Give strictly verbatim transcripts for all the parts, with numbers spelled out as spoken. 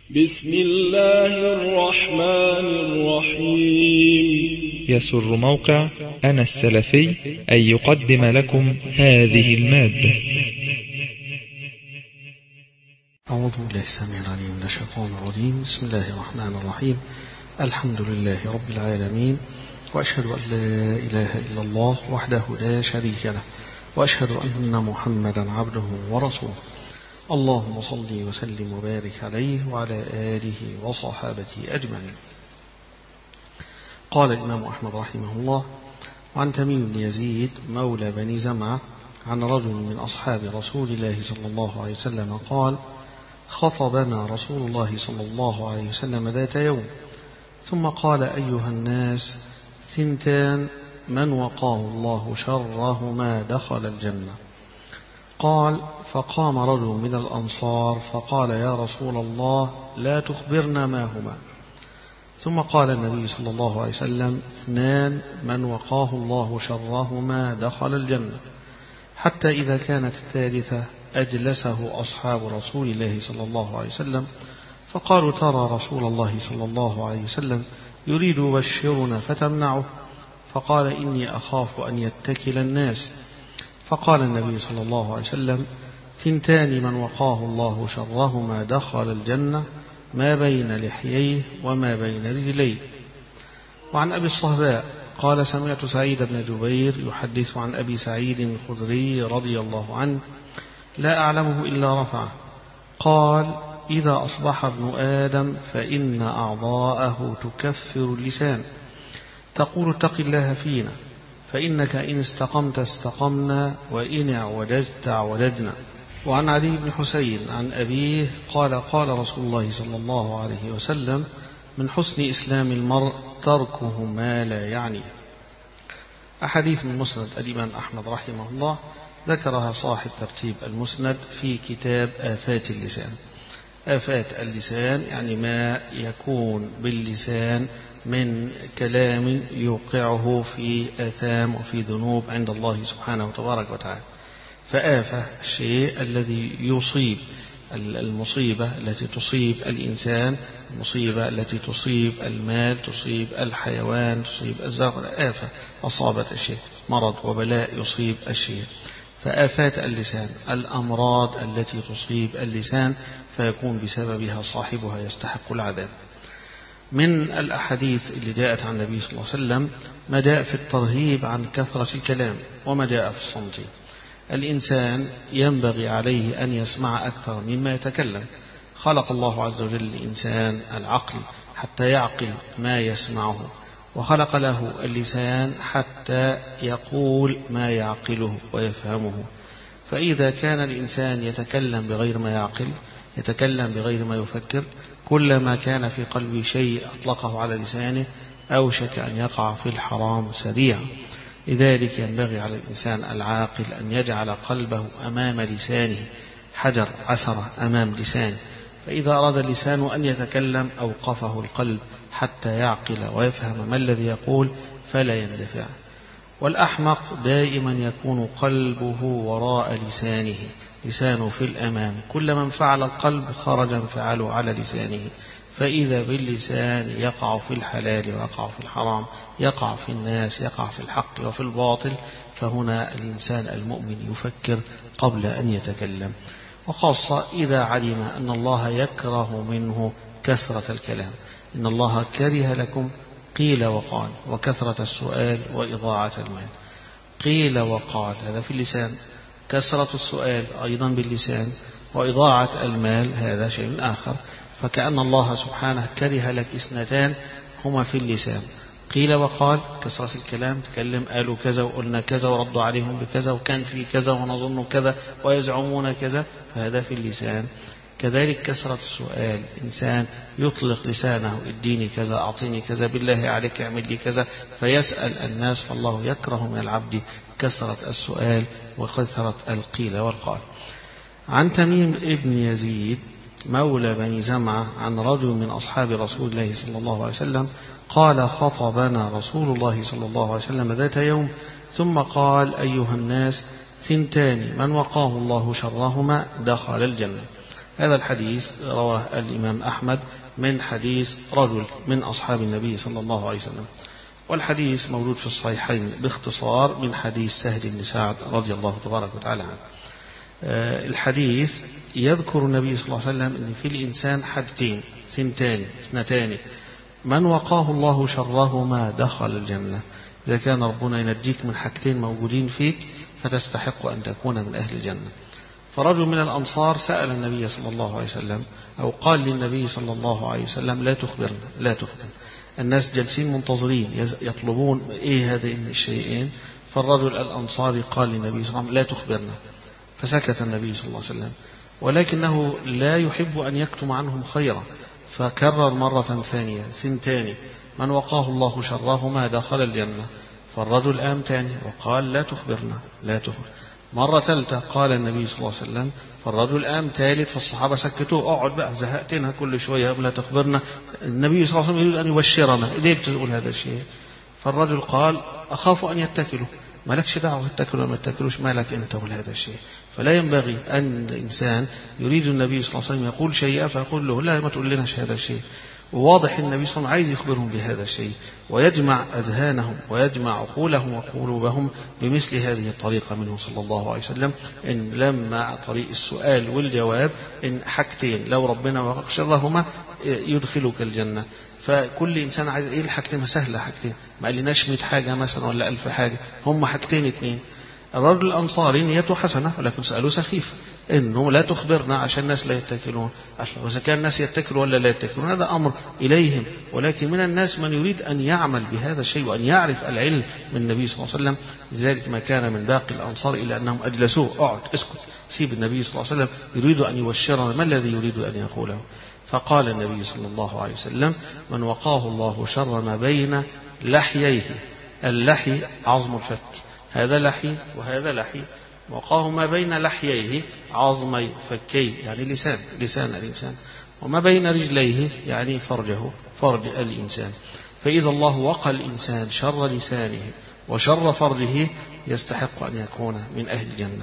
بسم الله الرحمن الرحيم. يسر موقع أنا السلفي أن يقدم لكم هذه المادة. أعوذ بالله السميع العليم من الشيطان الرجيم. بسم الله الرحمن الرحيم. الحمد لله رب العالمين، وأشهد أن لا إله إلا الله وحده لا شريك له، وأشهد أن محمدا عبده ورسوله. اللهم صل وسلم وبارك عليه وعلى آله وصحابته أجمعين. قال الإمام أحمد رحمه الله: وعن تميم بن يزيد مولى بني زمعة عن رجل من أصحاب رسول الله صلى الله عليه وسلم قال: خطبنا رسول الله صلى الله عليه وسلم ذات يوم ثم قال: أيها الناس، ثنتان من وقاه الله شرهما دخل الجنة. قال: فقام رجل من الأنصار فقال: يا رسول الله، لا تخبرنا ما هما. ثم قال النبي صلى الله عليه وسلم: اثنان من وقاه الله شرهما دخل الجنة. حتى إذا كانت الثالثة أجلسه أصحاب رسول الله صلى الله عليه وسلم فقالوا: ترى رسول الله صلى الله عليه وسلم يريد يبشرنا فتمنعه. فقال: إني أخاف أن يتكل الناس. فقال النبي صلى الله عليه وسلم: ثنتان من وقاه الله شرهما دخل الجنة، ما بين لحييه وما بين رجليه. وعن أبي الصهباء قال: سمعت سعيد بن جبير يحدث عن أبي سعيد الخدري رضي الله عنه لا أعلمه إلا رفعه. قال: إذا أصبح ابن آدم فإن أعضاءه تكفر اللسان، تقول: اتق الله فينا، فإنك إن استقمت استقمنا، وإن اعوججت اعوججنا. وعن علي بن حسين عن أبيه قال: قال رسول الله صلى الله عليه وسلم: من حسن إسلام المرء تركه ما لا يعنيه. أحاديث من مسند الإمام أحمد رحمه الله ذكرها صاحب ترتيب المسند في كتاب آفات اللسان. آفات اللسان يعني ما يكون باللسان من كلام يوقعه في آثام وفي ذنوب عند الله سبحانه تبارك وتعالى. فآفة الشيء الذي يصيب، المصيبة التي تصيب الإنسان، المصيبة التي تصيب المال، تصيب الحيوان، تصيب الزرع. آفة أصابت الشيء، مرض وبلاء يصيب الشيء. فآفات اللسان الأمراض التي تصيب اللسان فيكون بسببها صاحبها يستحق العذاب. من الأحاديث اللي جاءت عن النبي صلى الله عليه وسلم ما جاء في الترهيب عن كثرة الكلام وما جاء في الصمت. الإنسان ينبغي عليه أن يسمع أكثر مما يتكلم. خلق الله عز وجل الإنسان العقل حتى يعقل ما يسمعه، وخلق له اللسان حتى يقول ما يعقله ويفهمه. فإذا كان الإنسان يتكلم بغير ما يعقل، يتكلم بغير ما يفكر، كلما كان في قلبه شيء أطلقه على لسانه أوشك أن يقع في الحرام سريعا. لذلك ينبغي على الإنسان العاقل أن يجعل قلبه أمام لسانه، حجر عثرة أمام لسانه، فإذا أراد اللسان أن يتكلم أوقفه القلب حتى يعقل ويفهم ما الذي يقول فلا يندفع. والأحمق دائما يكون قلبه وراء لسانه، لسانه في الأمام. كلما انفعل القلب خرج انفعاله على لسانه، فإذا باللسان يقع في الحلال ويقع في الحرام، يقع في الناس، يقع في الحق وفي الباطل. فهنا الإنسان المؤمن يفكر قبل أن يتكلم، وخاصة إذا علم أن الله يكره منه كثرة الكلام. إن الله كره لكم قيل وقال، وكثرة السؤال وإضاعة المال. قيل وقال هذا في اللسان، كثرة السؤال أيضا باللسان، وإضاعة المال هذا شيء آخر. فكأن الله سبحانه كره لك اثنتان هما في اللسان: قيل وقال، كثرة الكلام، تكلم قالوا كذا وقلنا كذا وردوا عليهم بكذا وكان في كذا ونظن كذا ويزعمون كذا، فهذا في اللسان. كذلك كثرة السؤال، إنسان يطلق لسانه: اديني كذا، أعطيني كذا، بالله عليك اعمل لي كذا، فيسأل الناس. فالله يكره من العبد كثرة السؤال وكثرة القيل والقال. عن تميم ابن يزيد مولى بني زمعة عن رجل من أصحاب رسول الله صلى الله عليه وسلم قال: خطبنا رسول الله صلى الله عليه وسلم ذات يوم ثم قال: أيها الناس، ثنتان من وقاه الله شرهما دخل الجنة. هذا الحديث رواه الإمام أحمد من حديث رجل من أصحاب النبي صلى الله عليه وسلم، والحديث موجود في الصحيحين باختصار من حديث سهل بن سعد رضي الله تبارك وتعالى عنه. الحديث يذكر النبي صلى الله عليه وسلم أن في الإنسان حاجتين ثنتان اثنتان من وقاه الله شرهما دخل الجنة. إذا كان ربنا ينجيك من حاجتين موجودين فيك فتستحق أن تكون من أهل الجنة. فرجل من الأنصار سأل النبي صلى الله عليه وسلم أو قال للنبي صلى الله عليه وسلم لا تخبرنا لا تخبرنا، الناس جالسين منتظرين يطلبون إيه هذين الشيئين، فالرجل الأنصاري قال للنبي صلى الله عليه وسلم لا تخبرنا، فسكت النبي صلى الله عليه وسلم، ولكنه لا يحب أن يكتم عنهم خيرا، فكرر مرة ثانية ثنتان من وقاه الله شرهما دخل الجنة. فالرجل آم تاني وقال لا تخبرنا لا تخبر. مرة ثالثة قال النبي صلى الله عليه وسلم، فالرجل آم ثالث، فالصحابة سكتوه، اقعد بقى زهقتنا كل شوية لا تخبرنا، النبي صلى الله عليه وسلم يريد أن يبشرنا، ليه بتقول هذا الشيء؟ فالرجل قال أخاف أن يتكلوا. مالكش دعوة يتكلوا ولا ما يتكلوش، مالك أنت وهذا الشيء. فلا ينبغي أن الإنسان يريد النبي صلى الله عليه وسلم يقول شيئا فيقول له لا ما تقول لناش هذا الشيء، وواضح النبي صلى الله عليه وسلم عايز يخبرهم بهذا الشيء ويجمع أذهانهم ويجمع عقولهم وقلوبهم بمثل هذه الطريقة منه صلى الله عليه وسلم، إن لما طريق السؤال والجواب إن حاجتين لو ربنا وقاه شرهما يدخلك الجنة. فكل إنسان عايز إيه الحاجتين سهلة، حاجتين ما قالناش مئة حاجة مثلا ولا ألف حاجة، هم حاجتين اثنين. الرجل الأنصاري نيته حسنة ولكن سألوه سخيف إنه لا تخبرنا عشان الناس لا يتكلون، وإذا كان الناس يتكلون ولا لا يتكلون هذا أمر إليهم، ولكن من الناس من يريد أن يعمل بهذا الشيء وأن يعرف العلم من النبي صلى الله عليه وسلم. لذلك ما كان من باقي الأنصار إلا أنهم أجلسوه، اقعد اسكت سيب النبي صلى الله عليه وسلم يريد أن يبشرنا ما الذي يريد أن يقوله. فقال النبي صلى الله عليه وسلم من وقاه الله شر ما بين لحييه، اللحي عظم الفك، هذا لحي وهذا لحي، وقاه ما بين لحييه عظمي فكيه يعني لسان لسان الإنسان، وما بين رجليه يعني فرجه فرج الإنسان. فإذا الله وقى الإنسان شر لسانه وشر فرجه يستحق أن يكون من أهل الجنة.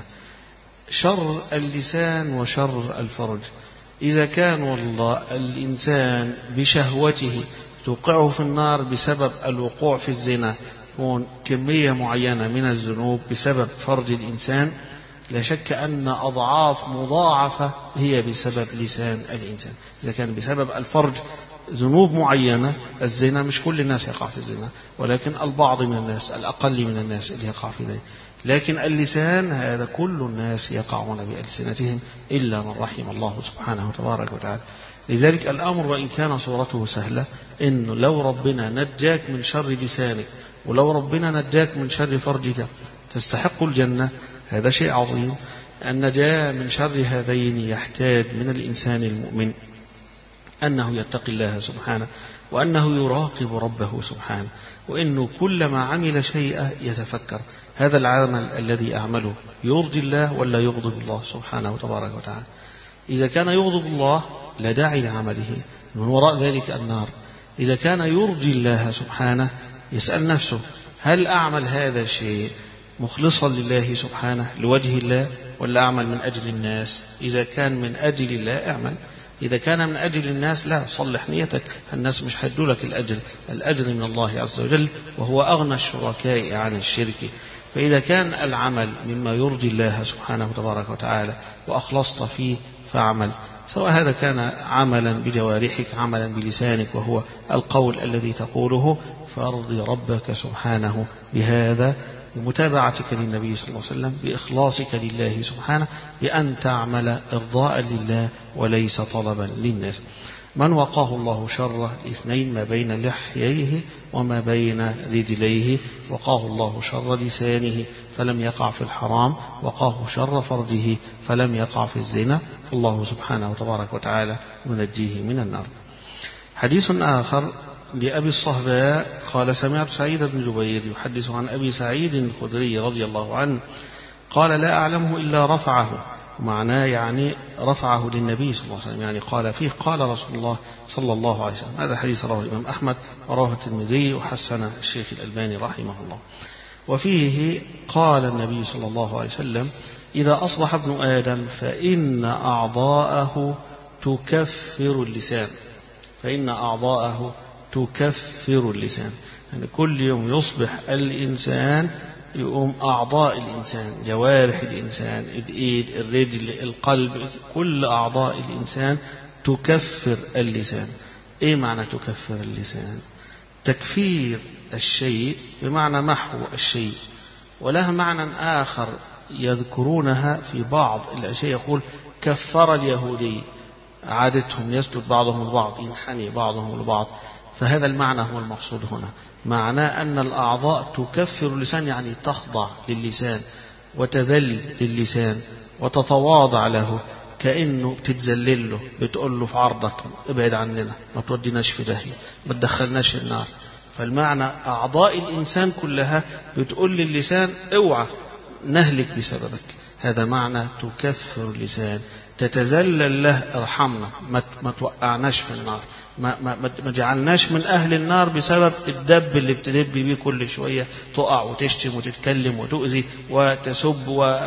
شر اللسان وشر الفرج، إذا كان والله الإنسان بشهوته توقعه في النار بسبب الوقوع في الزنا، تكون كمية معينة من الذنوب بسبب فرج الإنسان، لا شك أن أضعاف مضاعفة هي بسبب لسان الإنسان. إذا كان بسبب الفرج ذنوب معينة، الزنا مش كل الناس يقع في الزنا ولكن البعض من الناس الأقل من الناس اللي يقع في ذلك، لكن اللسان هذا كل الناس يقعون بألسنتهم إلا من رحم الله سبحانه وتبارك وتعالى. لذلك الأمر وإن كان صورته سهلة، إنه لو ربنا نجاك من شر لسانك ولو ربنا نجاك من شر فرجك تستحق الجنة، هذا شيء عظيم. النجاة من شر هذين يحتاج من الإنسان المؤمن أنه يتقي الله سبحانه، وأنه يراقب ربه سبحانه، وإنه كلما عمل شيئا يتفكر هذا العمل الذي أعمله يرضي الله ولا يغضب الله سبحانه وتبارك وتعالى. إذا كان يغضب الله لا داعي لعمله، من وراء ذلك النار. إذا كان يرضي الله سبحانه يسأل نفسه هل أعمل هذا الشيء مخلصا لله سبحانه لوجه الله ولا أعمل من أجل الناس؟ إذا كان من أجل الله أعمل، إذا كان من أجل الناس لا، صلح نيتك، الناس مش هيدوا لك الأجر، الأجر من الله عز وجل وهو أغنى الشركاء عن الشرك. فإذا كان العمل مما يرضي الله سبحانه وتبارك وتعالى وأخلصت فيه فاعمل، سواء هذا كان عملا بجوارحك عملا بلسانك وهو القول الذي تقوله، فارضي ربك سبحانه بهذا بمتابعتك للنبي صلى الله عليه وسلم، بإخلاصك لله سبحانه، بأن تعمل إرضاء لله وليس طلبا للناس. من وقاه الله شر الاثنين ما بين لحييه وما بين رجليه، وقاه الله شر لسانه فلم يقع في الحرام، وقاه شر فرجه فلم يقع في الزنا، فالله سبحانه وتبارك وتعالى ينجيه من النار. حديث آخر لأبي الصهباء قال سمعت سعيد بن جبير يحدث عن أبي سعيد الخدري رضي الله عنه قال لا أعلمه إلا رفعه، معناه يعني رفعه للنبي صلى الله عليه وسلم، يعني قال فيه قال رسول الله صلى الله عليه وسلم. هذا حديث رواه الإمام أحمد ورواه الترمذي وحسن الشيخ الألباني رحمه الله. وفيه قال النبي صلى الله عليه وسلم إذا أصبح ابن آدم فإن أعضاءه تكفر اللسان، فإن أعضاءه تكفر اللسان، يعني كل يوم يصبح الإنسان يقوم أعضاء الإنسان، جوارح الإنسان، الإيد، الرجل، القلب، كل أعضاء الإنسان تكفر اللسان. إيه معنى تكفر اللسان؟ تكفير الشيء بمعنى محو الشيء، ولها معنى آخر يذكرونها في بعض الأشياء، يقول كفر اليهودي، عادتهم يسجد بعضهم البعض، ينحني بعضهم البعض، فهذا المعنى هو المقصود هنا، معناه أن الأعضاء تكفر اللسان، يعني تخضع للسان وتذل للسان وتتواضع له، كأنه بتتذلل له، بتقول له في عرضك ابعد عننا، ما توديناش في داهية، ما تدخلناش النار. فالمعنى أعضاء الإنسان كلها بتقول للسان اوعى نهلك بسببك، هذا معنى تكفر اللسان، تتذلل له، ارحمنا، ما توقعناش في النار، ما, ما, ما جعلناش من أهل النار بسبب الدب اللي بتدب بيه كل شوية، تقع وتشتم وتتكلم وتؤذي وتسب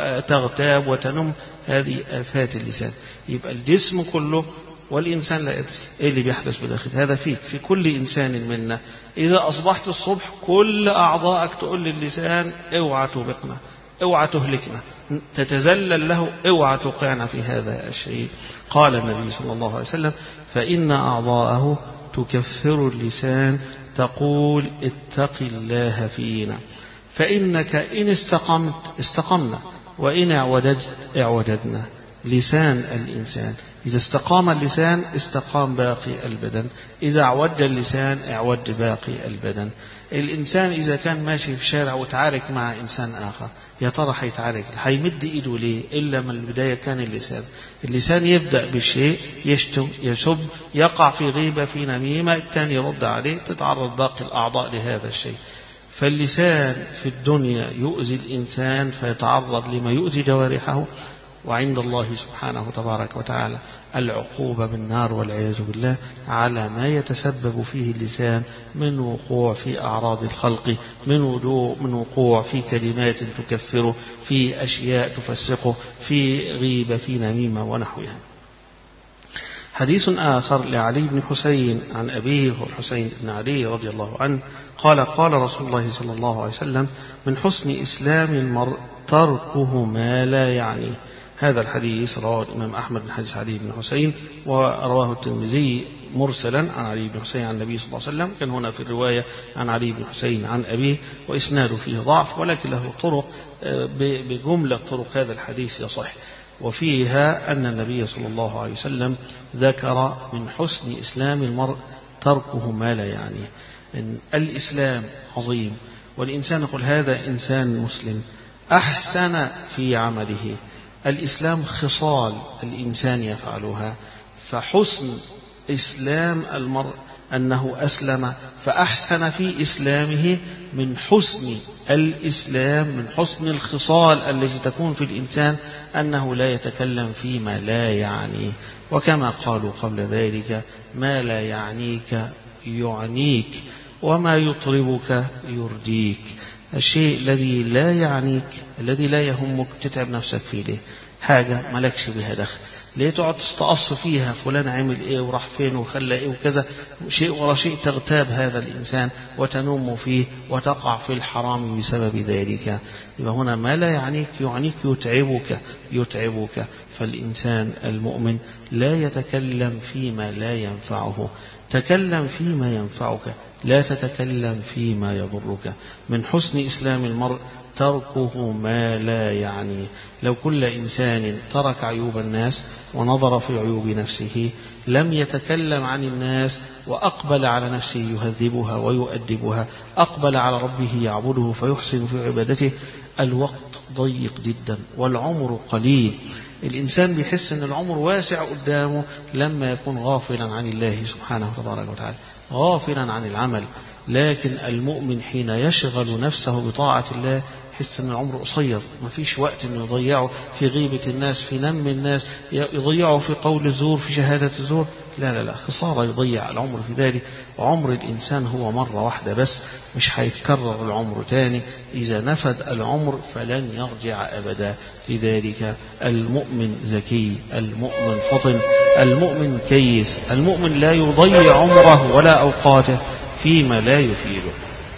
وتغتاب وتنم، هذه آفات اللسان. يبقى الجسم كله والإنسان لا يدري إيه اللي بيحدث بداخل، هذا فيك، في كل إنسان منا. إذا أصبحت الصبح كل أعضائك تقول للسان اوعى توبقنا، اوعى تهلكنا، تتذلل له، اوعى توقعنا في هذا الشيء. قال النبي صلى الله عليه وسلم فإن أعضاءه تكفر اللسان تقول اتق الله فينا، فإنك إن استقمت استقمنا، وإن اعوججت اعوججنا. لسان الإنسان إذا استقام اللسان استقام باقي البدن، إذا اعوج اللسان اعوج باقي البدن. الإنسان إذا كان ماشي في شارع وتعارك مع إنسان آخر، يا ترى هيتعارك، هيمد إيده ليه؟ إلا من البداية كان اللسان، اللسان يبدأ بالشيء، يشتم، يسب، يقع في غيبة، في نميمة، الثاني يرد عليه، تتعرض باقي الأعضاء لهذا الشيء. فاللسان في الدنيا يؤذي الإنسان فيتعرض لما يؤذي جوارحه، وعند الله سبحانه تبارك وتعالى العقوبة بالنار والعياذ بالله على ما يتسبب فيه اللسان من وقوع في أعراض الخلق، من من وقوع في كلمات تكفره، في أشياء تفسقه، في غيبة، في نميمة ونحوها. حديث آخر لعلي بن حسين عن أبيه والحسين بن علي رضي الله عنه قال قال رسول الله صلى الله عليه وسلم من حسن إسلام المرء تركه ما لا يعنيه. هذا الحديث رواه الإمام أحمد من حديث علي بن حسين، ورواه الترمذي مرسلا عن علي بن حسين عن النبي صلى الله عليه وسلم، كان هنا في الرواية عن علي بن حسين عن أبيه، وإسناده فيه ضعف، ولكن له طرق، بجملة طرق هذا الحديث يصح، وفيها أن النبي صلى الله عليه وسلم ذكر من حسن إسلام المرء تركه ما لا يعنيه. إن الإسلام عظيم، والإنسان يقول هذا إنسان مسلم أحسن في عمله. الإسلام خصال الإنسان يفعلها، فحسن إسلام المرء أنه أسلم فأحسن في إسلامه، من حسن الإسلام، من حسن الخصال التي تكون في الإنسان أنه لا يتكلم فيما لا يعنيه. وكما قالوا قبل ذلك ما لا يعنيك يعنيك، وما يطربك يرديك. الشيء الذي لا يعنيك، الذي لا يهمك، تتعب نفسك فيه ليه؟ حاجة ملكش بها دخل، ليه تقعد تستقص فيها فلان عمل ايه وراح فين وخلى ايه وكذا، شيء ورا شيء، تغتاب هذا الإنسان وتنوم فيه وتقع في الحرام بسبب ذلك. يبقى هنا ما لا يعنيك يعنيك، يتعبك يتعبك. فالإنسان المؤمن لا يتكلم فيما لا ينفعه، تكلم فيما ينفعك، لا تتكلم فيما يضرك. من حسن إسلام المرء تركه ما لا يعني. لو كل إنسان ترك عيوب الناس ونظر في عيوب نفسه، لم يتكلم عن الناس وأقبل على نفسه يهذبها ويؤدبها، أقبل على ربه يعبده فيحسن في عبادته، الوقت ضيق جدا والعمر قليل. الإنسان بيحس أن العمر واسع قدامه لما يكون غافلا عن الله سبحانه وتبارك وتعالى، غافلا عن العمل. لكن المؤمن حين يشغل نفسه بطاعة الله يحس أن العمر قصير، ما فيش وقت أنه يضيعه في غيبة الناس، في نم الناس، يضيعه في قول الزور، في شهادة الزور. لا لا لا خسارة، يضيع العمر في ذلك. وعمر الإنسان هو مرة واحدة بس، مش هيتكرر العمر تاني. إذا نفد العمر فلن يرجع أبدا. لذلك المؤمن ذكي، المؤمن فطن، المؤمن كيس، المؤمن لا يضيع عمره ولا أوقاته فيما لا يفيده.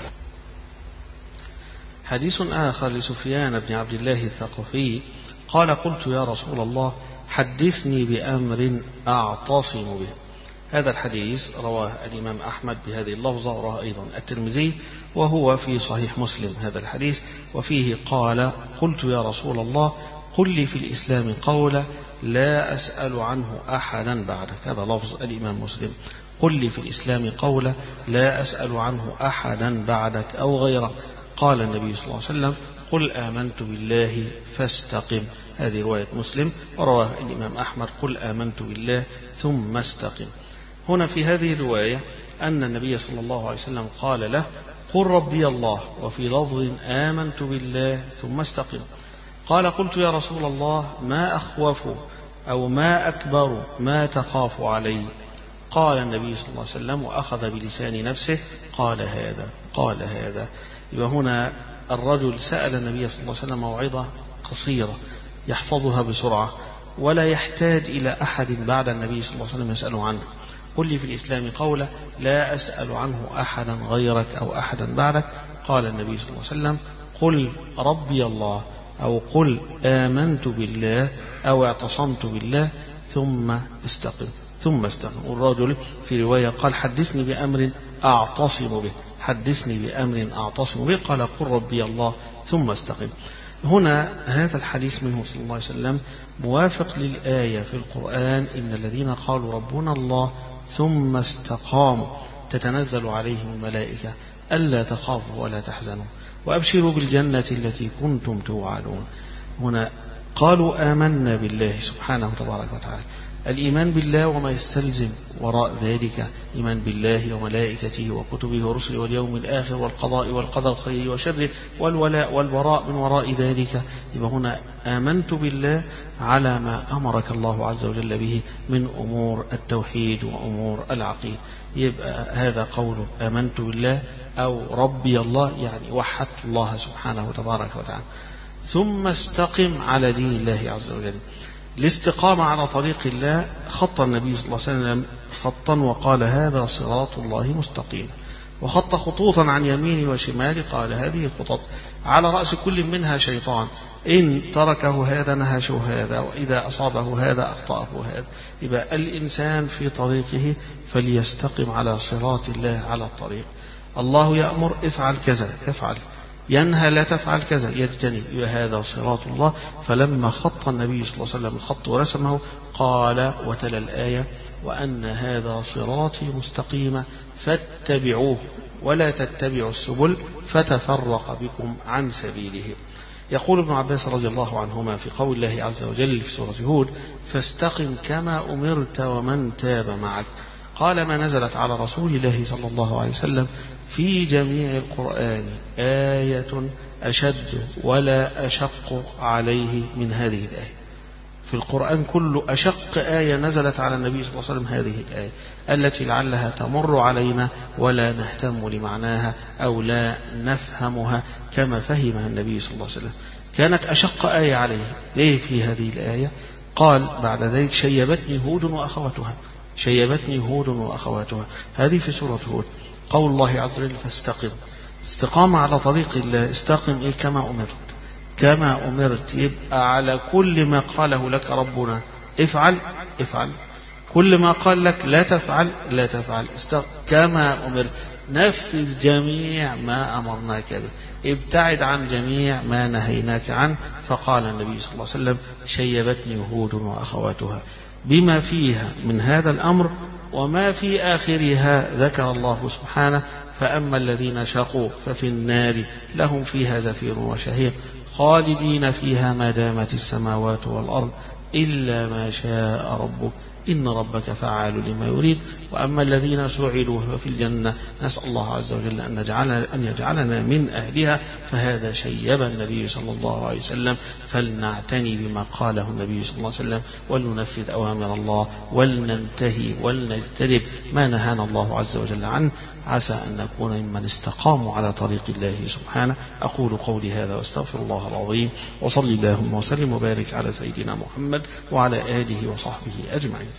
حديث آخر لسفيان بن عبد الله الثقفي قال: قلت يا رسول الله حدثني بأمر أعتصم به. هذا الحديث رواه الإمام أحمد بهذه اللفظة، ورواه أيضا الترمذي، وهو في صحيح مسلم هذا الحديث. وفيه قال: قلت يا رسول الله قل لي في الإسلام قولا لا أسأل عنه أحدا بعدك. هذا لفظ الإمام مسلم. قل لي في الإسلام قولا لا أسأل عنه أحدا بعدك أو غيره. قال النبي صلى الله عليه وسلم: قل آمنت بالله فاستقم. هذه رواية مسلم، ورواه الإمام أحمد: قل آمنت بالله ثم استقم. هنا في هذه الرواية أن النبي صلى الله عليه وسلم قال له: قل ربي الله، وفي لفظ آمنت بالله ثم استقم. قال: قلت يا رسول الله ما أخوف أو ما أكبر ما تخاف علي؟ قال النبي صلى الله عليه وسلم وأخذ بلسان نفسه: قال هذا قال هذا. يبقى هنا الرجل سأل النبي صلى الله عليه وسلم موعظة قصيرة يحفظها بسرعة، ولا يحتاج إلى أحد بعد النبي صلى الله عليه وسلم يسأله عنه. قل لي في الإسلام قولا لا أسأل عنه أحدا غيرك أو أحدا بعدك. قال النبي صلى الله عليه وسلم: قل ربي الله، أو قل آمنت بالله، أو اعتصمت بالله ثم استقم ثم استقم. والرجل في رواية قال: حدثني بأمر أعتصم به، حدثني بأمر أعتصم به. قال: قل ربي الله ثم استقم. هنا هذا الحديث منه صلى الله عليه وسلم موافق للآية في القرآن: إن الذين قالوا ربنا الله ثم استقاموا تتنزل عليهم الملائكة ألا تخافوا ولا تحزنوا وأبشروا بالجنة التي كنتم توعدون. هنا قالوا آمنا بالله سبحانه تبارك وتعالى. الإيمان بالله وما يستلزم وراء ذلك: إيمان بالله وملائكته وكتبه ورسله واليوم الآخر والقضاء والقدر خيره وشره والولاء والبراء من وراء ذلك. يبقى هنا آمنت بالله على ما أمرك الله عز وجل به من أمور التوحيد وأمور العقيدة. يبقى هذا قوله آمنت بالله أو ربي الله، يعني وحدت الله سبحانه تبارك وتعالى. ثم استقم على دين الله عز وجل. الاستقامة على طريق الله خط النبي صلى الله عليه وسلم خطا وقال: هذا صراط الله مستقيم. وخط خطوطا عن يمينه وشماله قال: هذه خطط على رأس كل منها شيطان، إن تركه هذا نهشه هذا، وإذا أصابه هذا أخطأه هذا. يبقى الإنسان في طريقه فليستقم على صراط الله على الطريق. الله يأمر افعل كذا يفعل، ينهى لا تفعل كذا يجتنب. هذا صراط الله. فلما خط النبي صلى الله عليه وسلم الخط ورسمه قال وتلا الآية: وأن هذا صراطي مستقيما فاتبعوه ولا تتبعوا السبل فتفرق بكم عن سبيله. يقول ابن عباس رضي الله عنهما في قول الله عز وجل في سورة هود: فاستقم كما أمرت ومن تاب معك. قال: ما نزلت على رسول الله صلى الله عليه وسلم في جميع القرآن آية أشد ولا أشق عليه من هذه الآية. في القرآن كله أشق آية نزلت على النبي صلى الله عليه وسلم هذه الآية، التي لعلها تمر علينا ولا نهتم لمعناها أو لا نفهمها كما فهمها النبي صلى الله عليه وسلم. كانت أشق آية عليه. ليه في هذه الآية؟ قال بعد ذلك: شيبتني هود وأخواتها، شيبتني هود وأخواتها. هذه في سورة هود. قول الله عز وجل: فاستقم. استقامة على طريق الله. استقم إيه؟ كما أمرت، كما أمرت. يبقى على كل ما قاله لك ربنا افعل افعل، كل ما قال لك لا تفعل لا تفعل. استقم كما أمرت. نفذ جميع ما أمرناك به، ابتعد عن جميع ما نهيناك عنه. فقال النبي صلى الله عليه وسلم: شيبتني هود وأخواتها، بما فيها من هذا الأمر وما في آخرها ذكر الله سبحانه: فأما الذين شقوا ففي النار لهم فيها زفير وشهيق خالدين فيها ما دامت السماوات والأرض إلا ما شاء ربك إن ربك فعال لما يريد. وأما الذين سعدوا ففي الجنة نسأل الله عز وجل أن يجعلنا, أن يجعلنا من أهلها. فهذا شيب النبي صلى الله عليه وسلم، فلنعتني بما قاله النبي صلى الله عليه وسلم ولننفذ أوامر الله ولننتهي ولنجتنب ما نهانا الله عز وجل عنه، عسى أن نكون ممن استقاموا على طريق الله سبحانه. أقول قولي هذا واستغفر الله العظيم، وصلي اللهم وسلم وبارك على سيدنا محمد وعلى آله وصحبه أجمعين.